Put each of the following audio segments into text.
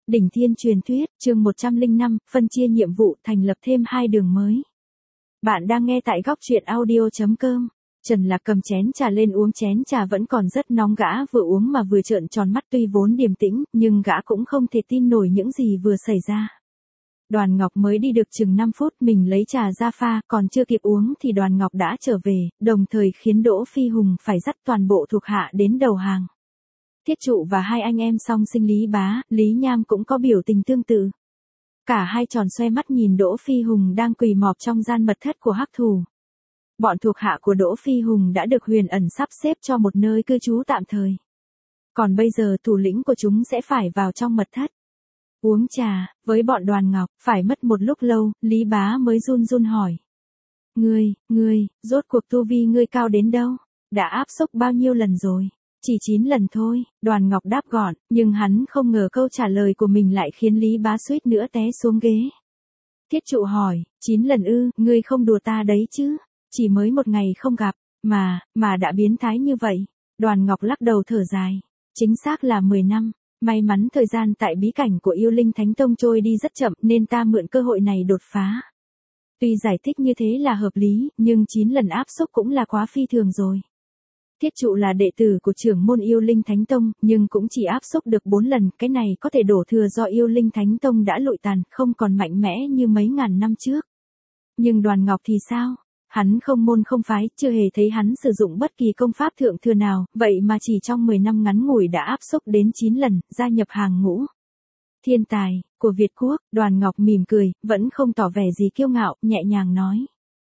Đỉnh Thiên Truyền Thuyết, chương 105, phân chia nhiệm vụ, thành lập thêm 2 đường mới. Bạn đang nghe tại góc truyện audio.com. Trần Lạc cầm chén trà lên uống, chén trà vẫn còn rất nóng, gã vừa uống mà vừa trợn tròn mắt, tuy vốn điềm tĩnh, nhưng gã cũng không thể tin nổi những gì vừa xảy ra. Đoàn Ngọc mới đi được chừng 5 phút, mình lấy trà ra pha, còn chưa kịp uống thì Đoàn Ngọc đã trở về, đồng thời khiến Đỗ Phi Hùng phải dắt toàn bộ thuộc hạ đến đầu hàng. Thiết Trụ và 2 anh em song sinh Lý Bá, Lý Nham cũng có biểu tình tương tự. Cả hai tròn xoe mắt nhìn Đỗ Phi Hùng đang quỳ mọp trong gian mật thất của Hắc Thủ. Bọn thuộc hạ của Đỗ Phi Hùng đã được Huyền Ẩn sắp xếp cho một nơi cư trú tạm thời. Còn bây giờ thủ lĩnh của chúng sẽ phải vào trong mật thất. Uống trà, với bọn Đoàn Ngọc, phải mất một lúc lâu, Lý Bá mới run run hỏi. Ngươi, rốt cuộc tu vi ngươi cao đến đâu? Đã áp xúc bao nhiêu lần rồi? Chỉ 9 lần thôi, Đoàn Ngọc đáp gọn, nhưng hắn không ngờ câu trả lời của mình lại khiến Lý Bá suýt nữa té xuống ghế. Thiết Trụ hỏi, 9 lần ư, ngươi không đùa ta đấy chứ? Chỉ mới một ngày không gặp, mà đã biến thái như vậy. Đoàn Ngọc lắc đầu thở dài. Chính xác là 10 năm. May mắn thời gian tại bí cảnh của Yêu Linh Thánh Tông trôi đi rất chậm nên ta mượn cơ hội này đột phá. Tuy giải thích như thế là hợp lý, nhưng 9 lần áp xúc cũng là quá phi thường rồi. Thiết Trụ là đệ tử của trưởng môn Yêu Linh Thánh Tông, nhưng cũng chỉ áp xúc được 4 lần, cái này có thể đổ thừa do Yêu Linh Thánh Tông đã lụi tàn, không còn mạnh mẽ như mấy ngàn năm trước. Nhưng Đoàn Ngọc thì sao? Hắn không môn không phái, chưa hề thấy hắn sử dụng bất kỳ công pháp thượng thừa nào, vậy mà chỉ trong 10 năm ngắn ngủi đã áp xúc đến 9 lần, gia nhập hàng ngũ. Thiên tài của Việt Quốc, Đoàn Ngọc mỉm cười, vẫn không tỏ vẻ gì kiêu ngạo, nhẹ nhàng nói.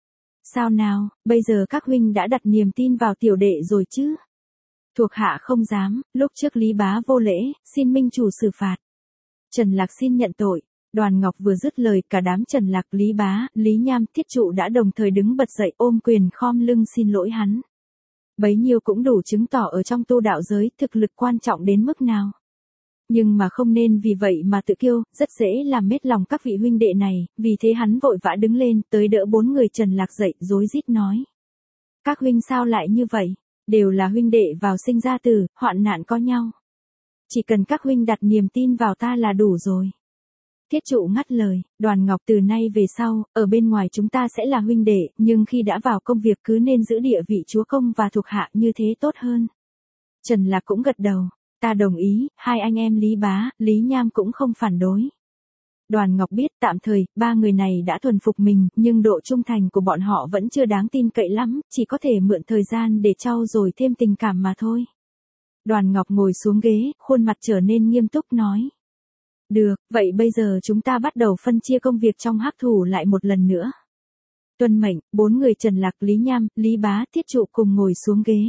Sao nào, bây giờ các huynh đã đặt niềm tin vào tiểu đệ rồi chứ? Thuộc hạ không dám, lúc trước Lý Bá vô lễ, xin minh chủ xử phạt. Trần Lạc xin nhận tội. Đoàn Ngọc vừa dứt lời, cả đám Trần Lạc, Lý Bá, Lý Nham, Thiết Trụ đã đồng thời đứng bật dậy ôm quyền khom lưng xin lỗi hắn. Bấy nhiêu cũng đủ chứng tỏ ở trong tu đạo giới thực lực quan trọng đến mức nào. Nhưng mà không nên vì vậy mà tự kiêu, rất dễ làm mết lòng các vị huynh đệ này, vì thế hắn vội vã đứng lên, tới đỡ 4 người Trần Lạc dậy, rối rít nói. Các huynh sao lại như vậy? Đều là huynh đệ vào sinh ra tử, hoạn nạn có nhau. Chỉ cần các huynh đặt niềm tin vào ta là đủ rồi. Thiết Trụ ngắt lời, Đoàn Ngọc, từ nay về sau, ở bên ngoài chúng ta sẽ là huynh đệ, nhưng khi đã vào công việc cứ nên giữ địa vị chúa công và thuộc hạ như thế tốt hơn. Trần Lạc cũng gật đầu, ta đồng ý, 2 anh em Lý Bá, Lý Nham cũng không phản đối. Đoàn Ngọc biết tạm thời, 3 người này đã thuần phục mình, nhưng độ trung thành của bọn họ vẫn chưa đáng tin cậy lắm, chỉ có thể mượn thời gian để trau dồi thêm tình cảm mà thôi. Đoàn Ngọc ngồi xuống ghế, khuôn mặt trở nên nghiêm túc nói. Được, vậy bây giờ chúng ta bắt đầu phân chia công việc trong Hắc Thủ lại một lần nữa. Tuân mệnh, 4 người Trần Lạc, Lý Nham, Lý Bá, Thiết Trụ cùng ngồi xuống ghế.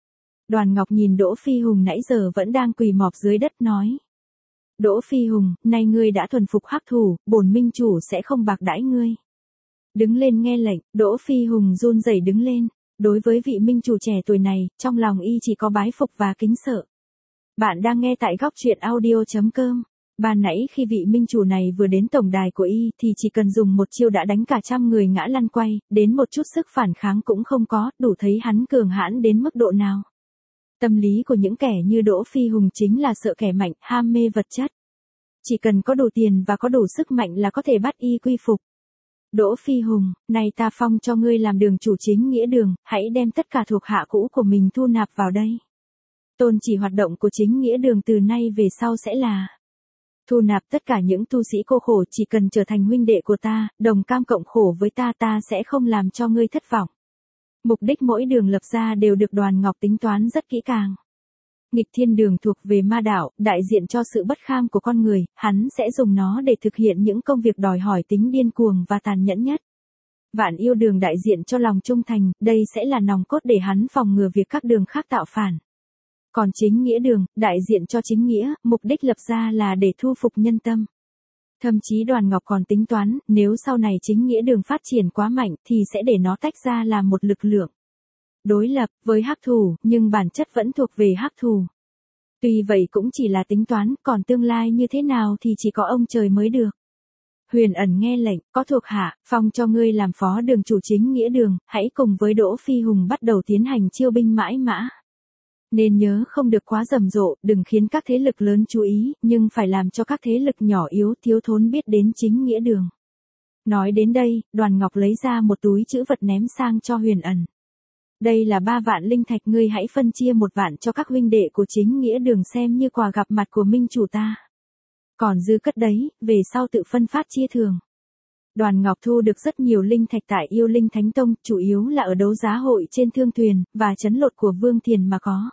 Đoàn Ngọc nhìn Đỗ Phi Hùng nãy giờ vẫn đang quỳ mọp dưới đất nói. Đỗ Phi Hùng, nay ngươi đã thuần phục Hắc Thủ, bổn minh chủ sẽ không bạc đãi ngươi. Đứng lên nghe lệnh, Đỗ Phi Hùng run rẩy đứng lên. Đối với vị minh chủ trẻ tuổi này, trong lòng y chỉ có bái phục và kính sợ. Bạn đang nghe tại góc truyện audio.com. Ban nãy khi vị minh chủ này vừa đến tổng đài của y thì chỉ cần dùng một chiêu đã đánh cả trăm người ngã lăn quay, đến một chút sức phản kháng cũng không có, đủ thấy hắn cường hãn đến mức độ nào. Tâm lý của những kẻ như Đỗ Phi Hùng chính là sợ kẻ mạnh, ham mê vật chất. Chỉ cần có đủ tiền và có đủ sức mạnh là có thể bắt y quy phục. Đỗ Phi Hùng, nay ta phong cho ngươi làm đường chủ chính nghĩa đường, hãy đem tất cả thuộc hạ cũ của mình thu nạp vào đây. Tôn chỉ hoạt động của chính nghĩa đường từ nay về sau sẽ là thu nạp tất cả những tu sĩ cô khổ, chỉ cần trở thành huynh đệ của ta, đồng cam cộng khổ với ta, ta sẽ không làm cho ngươi thất vọng. Mục đích mỗi đường lập ra đều được Đoàn Ngọc tính toán rất kỹ càng. Nghịch thiên đường thuộc về ma đạo, đại diện cho sự bất kham của con người, hắn sẽ dùng nó để thực hiện những công việc đòi hỏi tính điên cuồng và tàn nhẫn nhất. Vạn yêu đường đại diện cho lòng trung thành, đây sẽ là nòng cốt để hắn phòng ngừa việc các đường khác tạo phản. Còn chính nghĩa đường, đại diện cho chính nghĩa, mục đích lập ra là để thu phục nhân tâm. Thậm chí Đoàn Ngọc còn tính toán, nếu sau này chính nghĩa đường phát triển quá mạnh thì sẽ để nó tách ra làm một lực lượng đối lập với Hắc Thủ, nhưng bản chất vẫn thuộc về Hắc Thủ. Tuy vậy cũng chỉ là tính toán, còn tương lai như thế nào thì chỉ có ông trời mới được. Huyền Ẩn nghe lệnh, có thuộc hạ, phong cho ngươi làm phó đường chủ chính nghĩa đường, hãy cùng với Đỗ Phi Hùng bắt đầu tiến hành chiêu binh mãi mã. Nên nhớ không được quá rầm rộ, đừng khiến các thế lực lớn chú ý, nhưng phải làm cho các thế lực nhỏ yếu thiếu thốn biết đến chính nghĩa đường. Nói đến đây, Đoàn Ngọc lấy ra một túi trữ vật ném sang cho Huyền Ẩn. Đây là 3 vạn linh thạch, ngươi hãy phân chia 1 vạn cho các huynh đệ của chính nghĩa đường xem như quà gặp mặt của minh chủ ta. Còn dư cất đấy, về sau tự phân phát chia thường. Đoàn Ngọc thu được rất nhiều linh thạch tại Yêu Linh Thánh Tông, chủ yếu là ở đấu giá hội trên thương thuyền, và trấn lột của Vương Thiền mà có.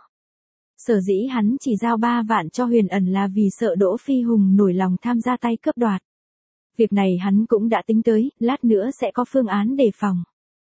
Sở dĩ hắn chỉ giao 3 vạn cho Huyền Ẩn là vì sợ Đỗ Phi Hùng nổi lòng tham gia tay cướp đoạt. Việc này hắn cũng đã tính tới, lát nữa sẽ có phương án đề phòng.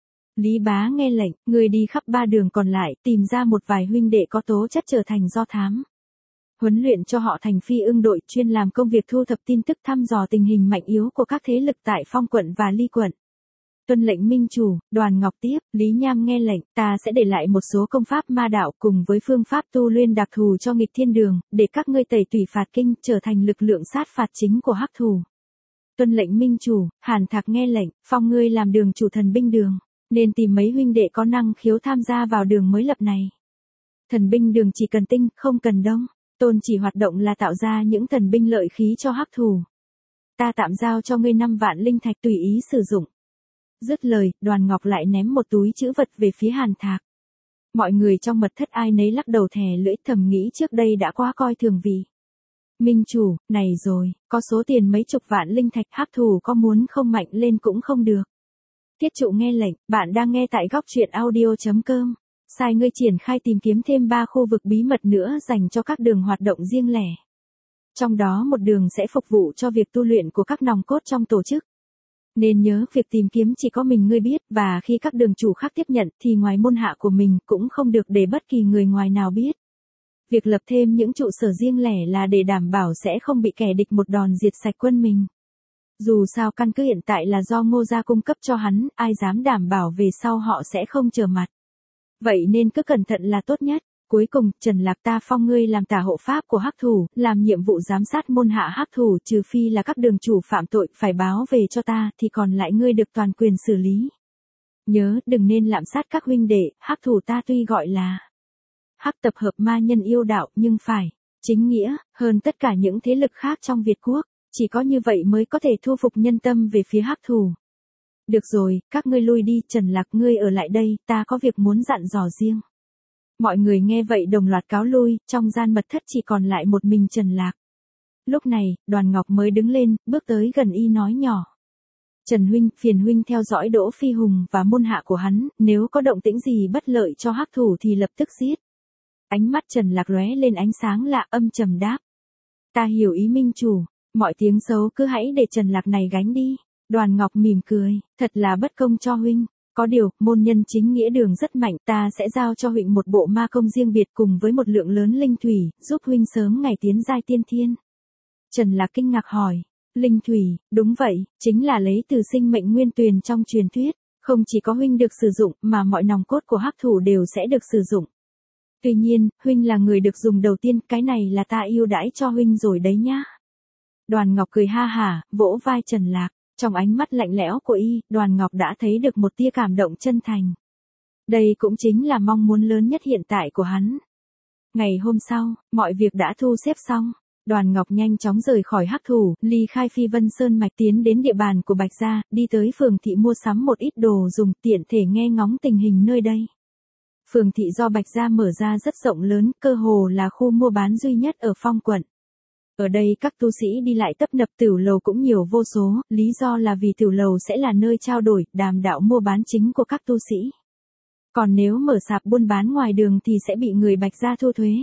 Lý Bá nghe lệnh, người đi khắp 3 đường còn lại, tìm ra một vài huynh đệ có tố chất trở thành do thám. Huấn luyện cho họ thành phi ưng đội, chuyên làm công việc thu thập tin tức, thăm dò tình hình mạnh yếu của các thế lực tại Phong quận và Ly quận. Tuân lệnh minh chủ. Đoàn Ngọc tiếp, Lý Nham nghe lệnh, ta sẽ để lại một số công pháp ma đạo cùng với phương pháp tu luyện đặc thù cho nghịch thiên đường, để các ngươi tẩy tủy phạt kinh, trở thành lực lượng sát phạt chính của hắc thù. Tuân lệnh minh chủ. Hàn Thạc nghe lệnh, phong ngươi làm đường chủ thần binh đường, nên tìm mấy huynh đệ có năng khiếu tham gia vào đường mới lập này. Thần binh đường chỉ cần tinh, không cần đông. Tôn chỉ hoạt động là tạo ra những thần binh lợi khí cho hắc thù. Ta tạm giao cho ngươi 5 vạn linh thạch tùy ý sử dụng. Dứt lời, Đoàn Ngọc lại ném một túi trữ vật về phía Hàn Thạc. Mọi người trong mật thất ai nấy lắc đầu thè lưỡi, thầm nghĩ trước đây đã quá coi thường vì. Minh chủ, này rồi, có số tiền mấy chục vạn linh thạch, hắc thù có muốn không mạnh lên cũng không được. Tiết Trụ nghe lệnh, bạn đang nghe tại góc truyện audio.com. Sai ngươi triển khai tìm kiếm thêm 3 khu vực bí mật nữa dành cho các đường hoạt động riêng lẻ. Trong đó một đường sẽ phục vụ cho việc tu luyện của các nòng cốt trong tổ chức. Nên nhớ việc tìm kiếm chỉ có mình ngươi biết, và khi các đường chủ khác tiếp nhận thì ngoài môn hạ của mình cũng không được để bất kỳ người ngoài nào biết. Việc lập thêm những trụ sở riêng lẻ là để đảm bảo sẽ không bị kẻ địch một đòn diệt sạch quân mình. Dù sao căn cứ hiện tại là do Ngô gia cung cấp cho hắn, ai dám đảm bảo về sau họ sẽ không trở mặt. Vậy nên cứ cẩn thận là tốt nhất. Cuối cùng, Trần Lạc ta phong ngươi làm tả hộ pháp của hắc thù, làm nhiệm vụ giám sát môn hạ hắc thù, trừ phi là các đường chủ phạm tội phải báo về cho ta, thì còn lại ngươi được toàn quyền xử lý. Nhớ, đừng nên lạm sát các huynh đệ, hắc thù ta tuy gọi là hắc tập hợp ma nhân yêu đạo, nhưng phải chính nghĩa hơn tất cả những thế lực khác trong Việt quốc, chỉ có như vậy mới có thể thu phục nhân tâm về phía hắc thù. Được rồi, các ngươi lui đi, Trần Lạc ngươi ở lại đây, ta có việc muốn dặn dò riêng. Mọi người nghe vậy đồng loạt cáo lui, trong gian mật thất chỉ còn lại một mình Trần Lạc. Lúc này, Đoàn Ngọc mới đứng lên, bước tới gần y nói nhỏ. Trần huynh, phiền huynh theo dõi Đỗ Phi Hùng và môn hạ của hắn, nếu có động tĩnh gì bất lợi cho hắc thủ thì lập tức giết. Ánh mắt Trần Lạc lóe lên ánh sáng lạ, âm trầm đáp. Ta hiểu ý minh chủ, mọi tiếng xấu cứ hãy để Trần Lạc này gánh đi. Đoàn Ngọc mỉm cười, thật là bất công cho huynh. Có điều, môn nhân chính nghĩa đường rất mạnh, ta sẽ giao cho huynh một bộ ma công riêng biệt cùng với một lượng lớn linh thủy, giúp huynh sớm ngày tiến giai tiên thiên. Trần Lạc kinh ngạc hỏi, linh thủy, đúng vậy, chính là lấy từ sinh mệnh nguyên tuyền trong truyền thuyết, không chỉ có huynh được sử dụng, mà mọi nòng cốt của hắc thủ đều sẽ được sử dụng. Tuy nhiên, huynh là người được dùng đầu tiên, cái này là ta ưu đãi cho huynh rồi đấy nhá. Đoàn Ngọc cười ha hả, vỗ vai Trần Lạc. Trong ánh mắt lạnh lẽo của y, Đoàn Ngọc đã thấy được một tia cảm động chân thành. Đây cũng chính là mong muốn lớn nhất hiện tại của hắn. Ngày hôm sau, mọi việc đã thu xếp xong. Đoàn Ngọc nhanh chóng rời khỏi hắc thủ, ly khai Phi Vân Sơn mạch tiến đến địa bàn của Bạch Gia, đi tới phường thị mua sắm một ít đồ dùng, tiện thể nghe ngóng tình hình nơi đây. Phường thị do Bạch Gia mở ra rất rộng lớn, cơ hồ là khu mua bán duy nhất ở Phong quận. Ở đây các tu sĩ đi lại tấp nập, tiểu lầu cũng nhiều vô số, lý do là vì tiểu lầu sẽ là nơi trao đổi, đàm đạo mua bán chính của các tu sĩ. Còn nếu mở sạp buôn bán ngoài đường thì sẽ bị người Bạch Gia thu thuế.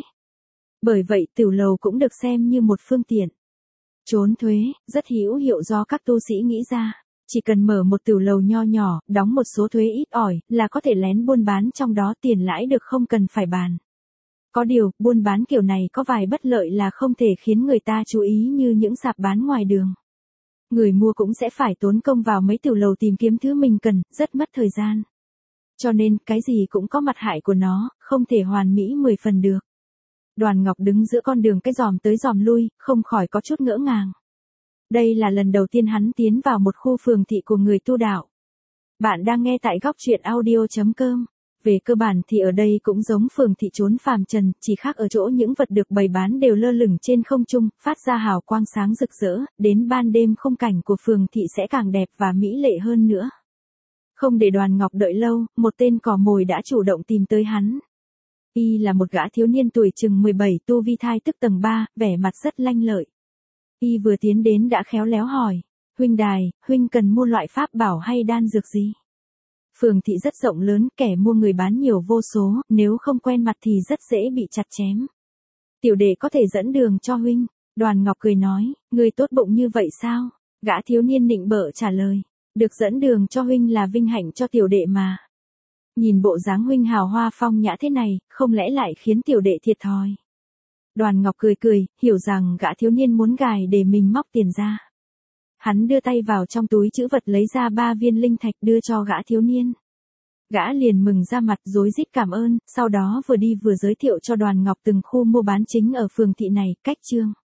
Bởi vậy tiểu lầu cũng được xem như một phương tiện trốn thuế, rất hữu hiệu do các tu sĩ nghĩ ra. Chỉ cần mở một tiểu lầu nho nhỏ, đóng một số thuế ít ỏi, là có thể lén buôn bán trong đó, tiền lãi được không cần phải bàn. Có điều, buôn bán kiểu này có vài bất lợi là không thể khiến người ta chú ý như những sạp bán ngoài đường. Người mua cũng sẽ phải tốn công vào mấy tiểu lầu tìm kiếm thứ mình cần, rất mất thời gian. Cho nên, cái gì cũng có mặt hại của nó, không thể hoàn mỹ 10 phần được. Đoàn Ngọc đứng giữa con đường cái dòm tới dòm lui, không khỏi có chút ngỡ ngàng. Đây là lần đầu tiên hắn tiến vào một khu phường thị của người tu đạo. Bạn đang nghe tại góc truyện audio.com. Về cơ bản thì ở đây cũng giống phường thị trốn phàm trần, chỉ khác ở chỗ những vật được bày bán đều lơ lửng trên không trung, phát ra hào quang sáng rực rỡ, đến ban đêm khung cảnh của phường thị sẽ càng đẹp và mỹ lệ hơn nữa. Không để Đoàn Ngọc đợi lâu, một tên cò mồi đã chủ động tìm tới hắn. Y là một gã thiếu niên tuổi chừng 17, tu vi thai tức tầng 3, vẻ mặt rất lanh lợi. Y vừa tiến đến đã khéo léo hỏi, huynh đài, huynh cần mua loại pháp bảo hay đan dược gì? Phường thị rất rộng lớn, kẻ mua người bán nhiều vô số, nếu không quen mặt thì rất dễ bị chặt chém. Tiểu đệ có thể dẫn đường cho huynh. Đoàn Ngọc cười nói, người tốt bụng như vậy sao? Gã thiếu niên nịnh bợ trả lời, được dẫn đường cho huynh là vinh hạnh cho tiểu đệ mà. Nhìn bộ dáng huynh hào hoa phong nhã thế này, không lẽ lại khiến tiểu đệ thiệt thòi. Đoàn Ngọc cười cười, hiểu rằng gã thiếu niên muốn gài để mình móc tiền ra. Hắn đưa tay vào trong túi trữ vật lấy ra 3 viên linh thạch đưa cho gã thiếu niên. Gã liền mừng ra mặt rối rít cảm ơn, sau đó vừa đi vừa giới thiệu cho Đoàn Ngọc từng khu mua bán chính ở phường thị này, cách chương.